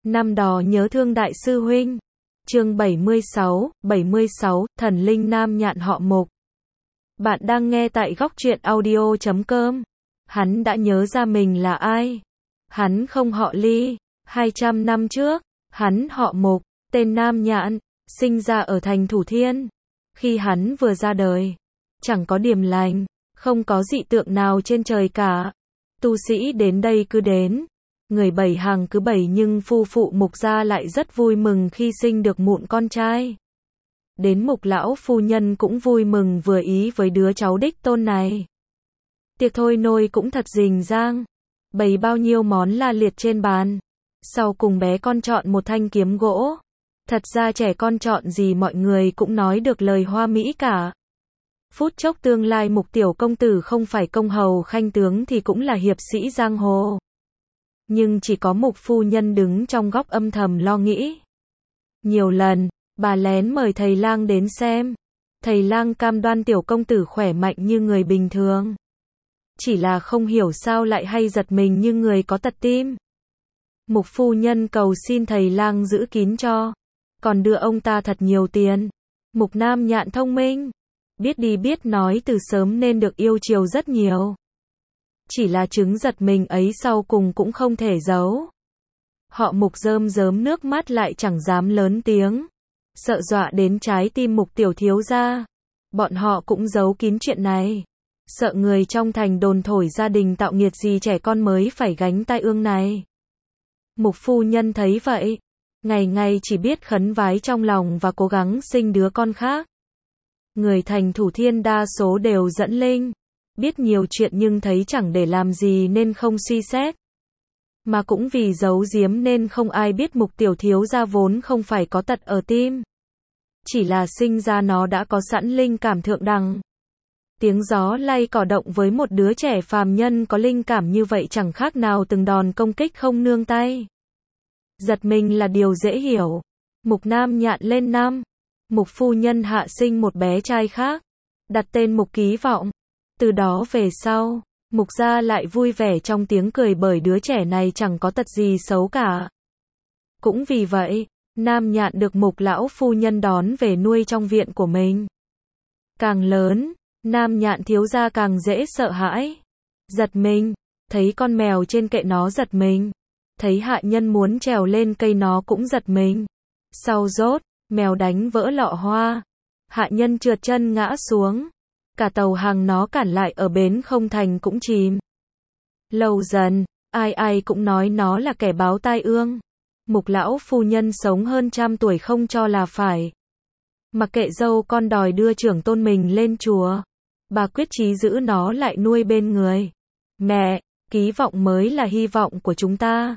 Năm đó nhớ thương đại sư huynh. Chương 76, thần linh Nam Nhạn họ Mục. Bạn đang nghe tại góc truyện audio.com. Hắn đã nhớ ra mình là ai. Hắn không họ Ly. 200 năm trước, hắn họ Mục, tên Nam Nhạn, sinh ra ở thành Thủ Thiên. Khi hắn vừa ra đời, chẳng có điểm lành, không có dị tượng nào trên trời cả. Tu sĩ đến đây cứ đến, người bảy hàng cứ bảy, nhưng phu phụ Mục gia lại rất vui mừng khi sinh được mụn con trai. Đến Mục lão phu nhân cũng vui mừng vừa ý với đứa cháu đích tôn này. Tiệc thôi nôi cũng thật rình rang, bày bao nhiêu món la liệt trên bàn. Sau cùng bé con chọn một thanh kiếm gỗ. Thật ra trẻ con chọn gì mọi người cũng nói được lời hoa mỹ cả. Phút chốc tương lai Mục tiểu công tử không phải công hầu khanh tướng thì cũng là hiệp sĩ giang hồ. Nhưng chỉ có Mục phu nhân đứng trong góc âm thầm lo nghĩ. Nhiều lần, bà lén mời thầy lang đến xem. Thầy lang cam đoan tiểu công tử khỏe mạnh như người bình thường. Chỉ là không hiểu sao lại hay giật mình như người có tật tim. Mục phu nhân cầu xin thầy lang giữ kín cho, còn đưa ông ta thật nhiều tiền. Mục Nam Nhạn thông minh, biết đi biết nói từ sớm nên được yêu chiều rất nhiều. Chỉ là chứng giật mình ấy sau cùng cũng không thể giấu. Họ Mục rơm rớm nước mắt lại chẳng dám lớn tiếng, sợ dọa đến trái tim Mục tiểu thiếu gia. Bọn họ cũng giấu kín chuyện này, sợ người trong thành đồn thổi gia đình tạo nghiệt gì trẻ con mới phải gánh tai ương này. Mục phu nhân thấy vậy, ngày ngày chỉ biết khấn vái trong lòng và cố gắng sinh đứa con khác. Người thành Thủ Thiên đa số đều dẫn linh, biết nhiều chuyện nhưng thấy chẳng để làm gì nên không suy xét. Mà cũng vì giấu giếm nên không ai biết Mục tiểu thiếu gia vốn không phải có tật ở tim. Chỉ là sinh ra nó đã có sẵn linh cảm thượng đẳng. Tiếng gió lay cỏ động với một đứa trẻ phàm nhân có linh cảm như vậy chẳng khác nào từng đòn công kích không nương tay. Giật mình là điều dễ hiểu. Mục Nam Nhạn lên năm. Mục phu nhân hạ sinh một bé trai khác, đặt tên Mục Ký Vọng. Từ đó về sau, Mục gia lại vui vẻ trong tiếng cười bởi đứa trẻ này chẳng có tật gì xấu cả. Cũng vì vậy, Nam Nhạn được Mục lão phu nhân đón về nuôi trong viện của mình. Càng lớn, Nam Nhạn thiếu gia càng dễ sợ hãi. Giật mình, thấy con mèo trên kệ nó giật mình. Thấy hạ nhân muốn trèo lên cây nó cũng giật mình. Sau rốt, mèo đánh vỡ lọ hoa. Hạ nhân trượt chân ngã xuống. Cả tàu hàng nó cản lại ở bến không thành cũng chìm. Lâu dần, ai ai cũng nói nó là kẻ báo tai ương. Mục lão phu nhân sống hơn 100 tuổi không cho là phải. Mặc kệ dâu con đòi đưa trưởng tôn mình lên chùa, bà quyết chí giữ nó lại nuôi bên người. Mẹ, Ký Vọng mới là hy vọng của chúng ta.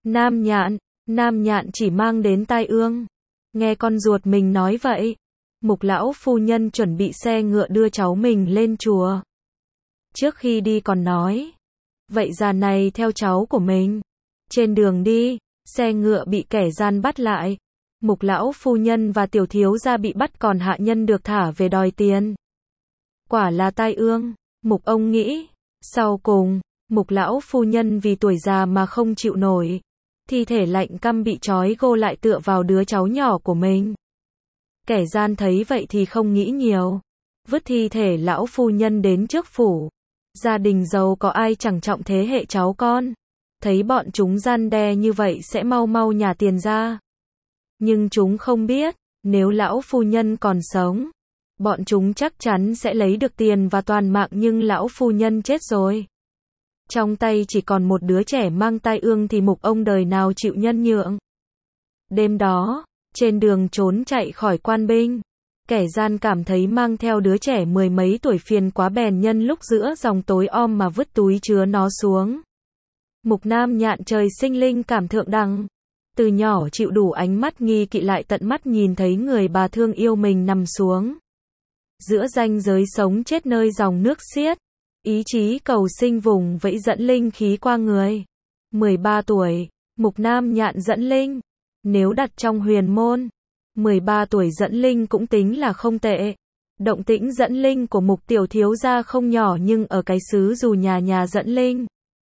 Nam Nhạn chỉ mang đến tai ương. Nghe con ruột mình nói vậy, Mục lão phu nhân chuẩn bị xe ngựa đưa cháu mình lên chùa. Trước khi đi còn nói, vậy già này theo cháu của mình. Trên đường đi, xe ngựa bị kẻ gian bắt lại. Mục lão phu nhân và tiểu thiếu gia bị bắt còn hạ nhân được thả về đòi tiền. Quả là tai ương, Mục ông nghĩ. Sau cùng, Mục lão phu nhân vì tuổi già mà không chịu nổi. Thi thể lạnh căm bị trói gô lại tựa vào đứa cháu nhỏ của mình. Kẻ gian thấy vậy thì không nghĩ nhiều, vứt thi thể lão phu nhân đến trước phủ. Gia đình giàu có ai chẳng trọng thế hệ cháu con. Thấy bọn chúng gian đe như vậy sẽ mau mau nhả tiền ra. Nhưng chúng không biết, nếu lão phu nhân còn sống, bọn chúng chắc chắn sẽ lấy được tiền và toàn mạng, nhưng lão phu nhân chết rồi. Trong tay chỉ còn một đứa trẻ mang tai ương thì Mục ông đời nào chịu nhân nhượng. Đêm đó, trên đường trốn chạy khỏi quan binh, kẻ gian cảm thấy mang theo đứa trẻ mười mấy tuổi phiền quá bèn nhân lúc giữa dòng tối om mà vứt túi chứa nó xuống. Mục Nam Nhạn trời sinh linh cảm thượng đẳng. Từ nhỏ chịu đủ ánh mắt nghi kỵ lại tận mắt nhìn thấy người bà thương yêu mình nằm xuống giữa ranh giới sống chết nơi dòng nước xiết. Ý chí cầu sinh vùng vẫy dẫn linh khí qua người. 13 tuổi, Mục Nam Nhạn dẫn linh. Nếu đặt trong huyền môn, 13 tuổi dẫn linh cũng tính là không tệ. Động tĩnh dẫn linh của Mục tiểu thiếu gia không nhỏ, nhưng ở cái xứ dù nhà nhà dẫn linh,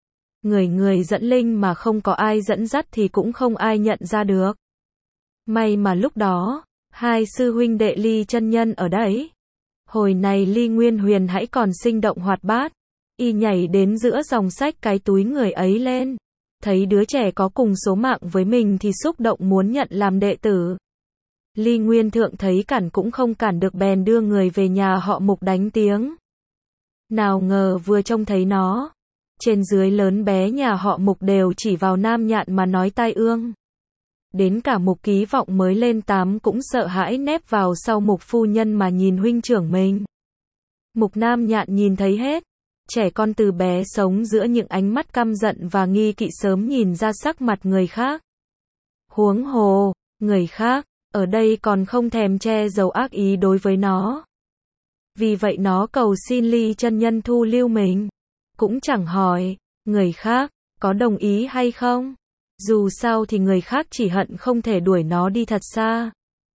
người dẫn linh mà không có ai dẫn dắt thì cũng không ai nhận ra được. May mà lúc đó, hai sư huynh đệ Ly chân nhân ở đấy. Hồi này Ly Nguyên Huyền hãy còn sinh động hoạt bát, y nhảy đến giữa dòng sách cái túi người ấy lên. Thấy đứa trẻ có cùng số mạng với mình thì xúc động muốn nhận làm đệ tử. Ly Nguyên Thượng thấy cản cũng không cản được bèn đưa người về nhà họ Mục đánh tiếng. Nào ngờ vừa trông thấy nó, trên dưới lớn bé nhà họ Mục đều chỉ vào Nam Nhạn mà nói tai ương. Đến cả Mục Ký Vọng mới lên 8 cũng sợ hãi nép vào sau Mục phu nhân mà nhìn huynh trưởng mình. Mục Nam Nhạn nhìn thấy hết. Trẻ con từ bé sống giữa những ánh mắt căm giận và nghi kỵ sớm nhìn ra sắc mặt người khác. Huống hồ, người khác, ở đây còn không thèm che giấu ác ý đối với nó. Vì vậy nó cầu xin Ly chân nhân thu lưu mình. Cũng chẳng hỏi, người khác, có đồng ý hay không. Dù sao thì người khác chỉ hận không thể đuổi nó đi thật xa.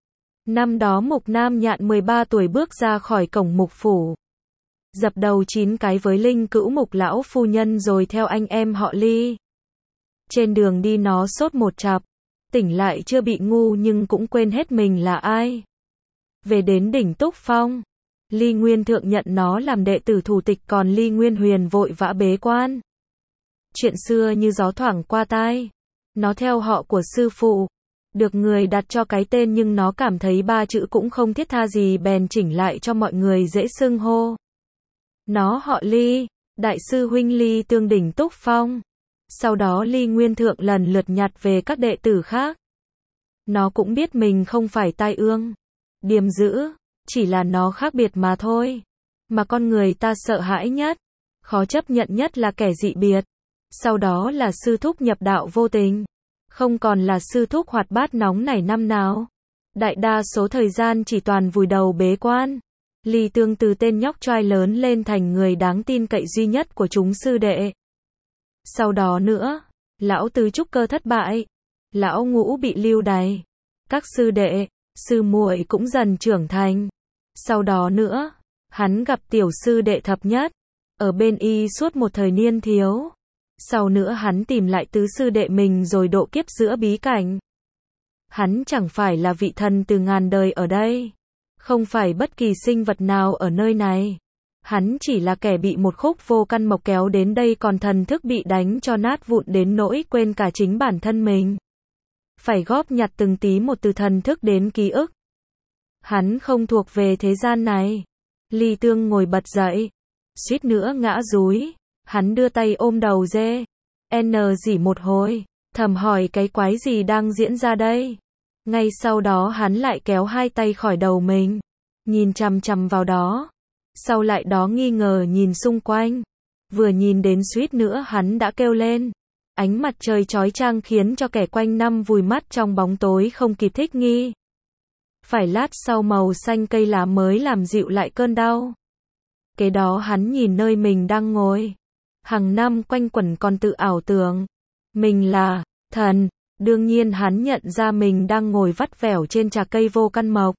Năm đó Mục Nam Nhạn 13 tuổi bước ra khỏi cổng Mục phủ. Dập đầu 9 cái với Linh Cữu Mục lão phu nhân rồi theo anh em họ Ly. Trên đường đi nó sốt một chặp, tỉnh lại chưa bị ngu nhưng cũng quên hết mình là ai. Về đến đỉnh Túc Phong, Ly Nguyên Thượng nhận nó làm đệ tử thủ tịch còn Ly Nguyên Huyền vội vã bế quan. Chuyện xưa như gió thoảng qua tai. Nó theo họ của sư phụ, được người đặt cho cái tên nhưng nó cảm thấy 3 chữ cũng không thiết tha gì bèn chỉnh lại cho mọi người dễ xưng hô. Nó họ Ly, đại sư huynh Ly tương đỉnh Túc Phong. Sau đó Ly Nguyên Thượng lần lượt nhặt về các đệ tử khác. Nó cũng biết mình không phải tai ương, điềm dữ, chỉ là nó khác biệt mà thôi. Mà con người ta sợ hãi nhất, khó chấp nhận nhất là kẻ dị biệt. Sau đó là sư thúc nhập đạo vô tình. Không còn là sư thúc hoạt bát nóng nảy năm nào. Đại đa số thời gian chỉ toàn vùi đầu bế quan. Ly Tương từ tên nhóc trai lớn lên thành người đáng tin cậy duy nhất của chúng sư đệ. Sau đó nữa, lão tứ trúc cơ thất bại. Lão ngũ bị lưu đày. Các sư đệ, sư muội cũng dần trưởng thành. Sau đó nữa, hắn gặp tiểu sư đệ thập nhất. Ở bên y suốt một thời niên thiếu. Sau nữa hắn tìm lại tứ sư đệ mình rồi độ kiếp giữa bí cảnh. Hắn chẳng phải là vị thần từ ngàn đời ở đây. Không phải bất kỳ sinh vật nào ở nơi này. Hắn chỉ là kẻ bị một khúc vô căn mộc kéo đến đây còn thần thức bị đánh cho nát vụn đến nỗi quên cả chính bản thân mình. Phải góp nhặt từng tí một từ thần thức đến ký ức. Hắn không thuộc về thế gian này. Ly Tương ngồi bật dậy. Suýt nữa ngã dúi. Hắn đưa tay ôm đầu dê. Rỉ một hồi. Thầm hỏi cái quái gì đang diễn ra đây. Ngay sau đó hắn lại kéo hai tay khỏi đầu mình. Nhìn chằm chằm vào đó. Sau lại đó nghi ngờ nhìn xung quanh. Vừa nhìn đến suýt nữa hắn đã kêu lên. Ánh mặt trời chói chang khiến cho kẻ quanh năm vùi mắt trong bóng tối không kịp thích nghi. Phải lát sau màu xanh cây lá mới làm dịu lại cơn đau. Kế đó hắn nhìn nơi mình đang ngồi. Hàng năm quanh quẩn còn tự ảo tưởng. Mình là thần. Đương nhiên hắn nhận ra mình đang ngồi vắt vẻo trên trà cây vô căn mộc.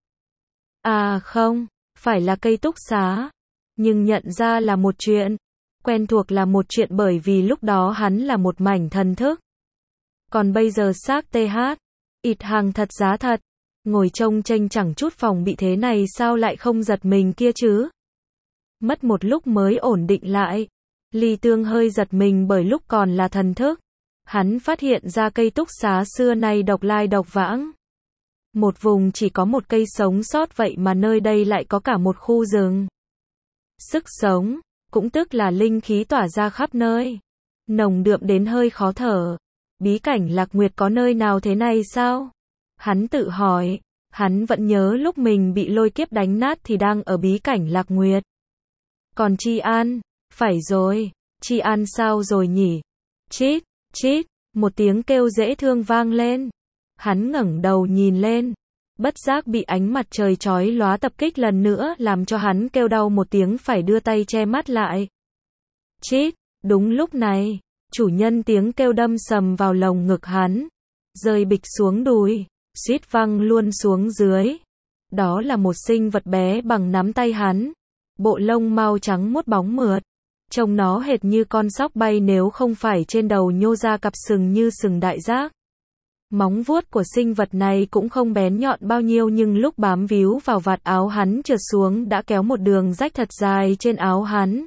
À không, phải là cây túc xá. Nhưng nhận ra là một chuyện. Quen thuộc là một chuyện bởi vì lúc đó hắn là một mảnh thần thức. Còn bây giờ xác TH. Ịt hàng thật giá thật. Ngồi trông chênh chẳng chút phòng bị thế này sao lại không giật mình kia chứ. Mất một lúc mới ổn định lại. Ly Tương hơi giật mình bởi lúc còn là thần thức. Hắn phát hiện ra cây túc xá xưa nay độc lai độc vãng. Một vùng chỉ có một cây sống sót vậy mà nơi đây lại có cả một khu rừng. Sức sống, cũng tức là linh khí tỏa ra khắp nơi. Nồng đượm đến hơi khó thở. Bí cảnh Lạc Nguyệt có nơi nào thế này sao? Hắn tự hỏi, hắn vẫn nhớ lúc mình bị lôi kiếp đánh nát thì đang ở bí cảnh Lạc Nguyệt. Còn Tri An, phải rồi, Tri An sao rồi nhỉ? Chít, chít, một tiếng kêu dễ thương vang lên. Hắn ngẩng đầu nhìn lên, bất giác bị ánh mặt trời chói lóa tập kích lần nữa làm cho hắn kêu đau một tiếng phải đưa tay che mắt lại. Chít, đúng lúc này, chủ nhân tiếng kêu đâm sầm vào lồng ngực hắn, rơi bịch xuống đùi, suýt văng luôn xuống dưới. Đó là một sinh vật bé bằng nắm tay hắn, bộ lông mau trắng muốt bóng mượt, Trông nó hệt như con sóc bay nếu không phải trên đầu nhô ra cặp sừng như sừng đại giác. Móng vuốt của sinh vật này cũng không bén nhọn bao nhiêu nhưng lúc bám víu vào vạt áo hắn trượt xuống đã kéo một đường rách thật dài trên áo hắn.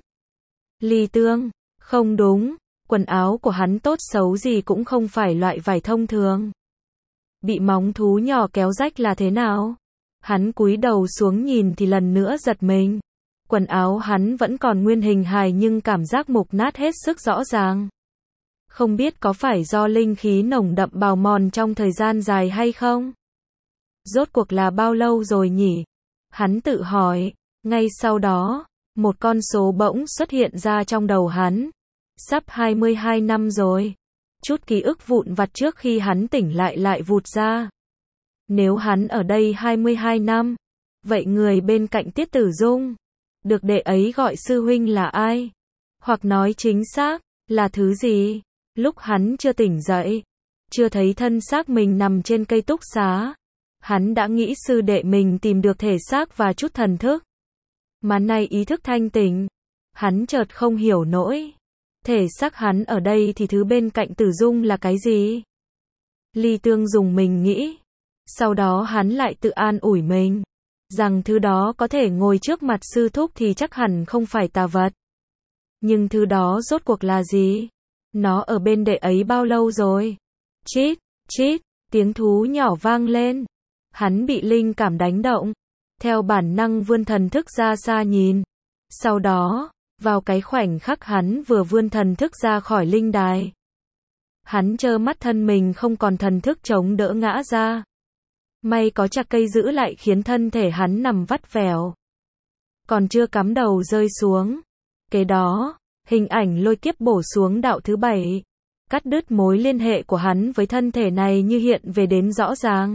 Ly Tương, không đúng, quần áo của hắn tốt xấu gì cũng không phải loại vải thông thường. Bị móng thú nhỏ kéo rách là thế nào? Hắn cúi đầu xuống nhìn thì lần nữa giật mình. Quần áo hắn vẫn còn nguyên hình hài nhưng cảm giác mục nát hết sức rõ ràng. Không biết có phải do linh khí nồng đậm bào mòn trong thời gian dài hay không? Rốt cuộc là bao lâu rồi nhỉ? Hắn tự hỏi. Ngay sau đó, một con số bỗng xuất hiện ra trong đầu hắn. Sắp 22 năm rồi. Chút ký ức vụn vặt trước khi hắn tỉnh lại vụt ra. Nếu hắn ở đây 22 năm, vậy người bên cạnh Tiết Tử Dung, được đệ ấy gọi sư huynh là ai? Hoặc nói chính xác, là thứ gì? Lúc hắn chưa tỉnh dậy, chưa thấy thân xác mình nằm trên cây túc xá, hắn đã nghĩ sư đệ mình tìm được thể xác và chút thần thức. Mà nay ý thức thanh tỉnh, hắn chợt không hiểu nổi. Thể xác hắn ở đây thì thứ bên cạnh Tử Dung là cái gì? Ly Tương dùng mình nghĩ. Sau đó hắn lại tự an ủi mình, rằng thứ đó có thể ngồi trước mặt sư thúc thì chắc hẳn không phải tà vật. Nhưng thứ đó rốt cuộc là gì? Nó ở bên đệ ấy bao lâu rồi? Chít, chít, tiếng thú nhỏ vang lên. Hắn bị linh cảm đánh động. Theo bản năng vươn thần thức ra xa nhìn. Sau đó, vào cái khoảnh khắc hắn vừa vươn thần thức ra khỏi linh đài, hắn trơ mắt thân mình không còn thần thức chống đỡ ngã ra. May có chặt cây giữ lại khiến thân thể hắn nằm vắt vẻo. Còn chưa cắm đầu rơi xuống. Kế đó, hình ảnh lôi kiếp bổ xuống đạo thứ 7. Cắt đứt mối liên hệ của hắn với thân thể này như hiện về đến rõ ràng.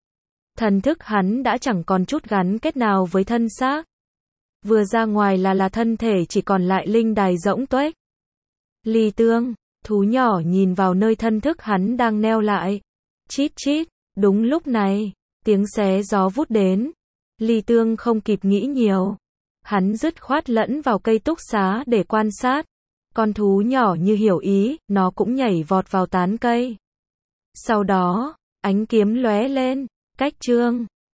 Thần thức hắn đã chẳng còn chút gắn kết nào với thân xác. Vừa ra ngoài là thân thể chỉ còn lại linh đài rỗng tuếch. Ly Tương, thú nhỏ nhìn vào nơi thân thức hắn đang neo lại. Chít chít, đúng lúc này, tiếng xé gió vút đến. Ly Tương không kịp nghĩ nhiều. Hắn dứt khoát lẫn vào cây túc xá để quan sát. Con thú nhỏ như hiểu ý, nó cũng nhảy vọt vào tán cây. Sau đó, ánh kiếm lóe lên, cách chương.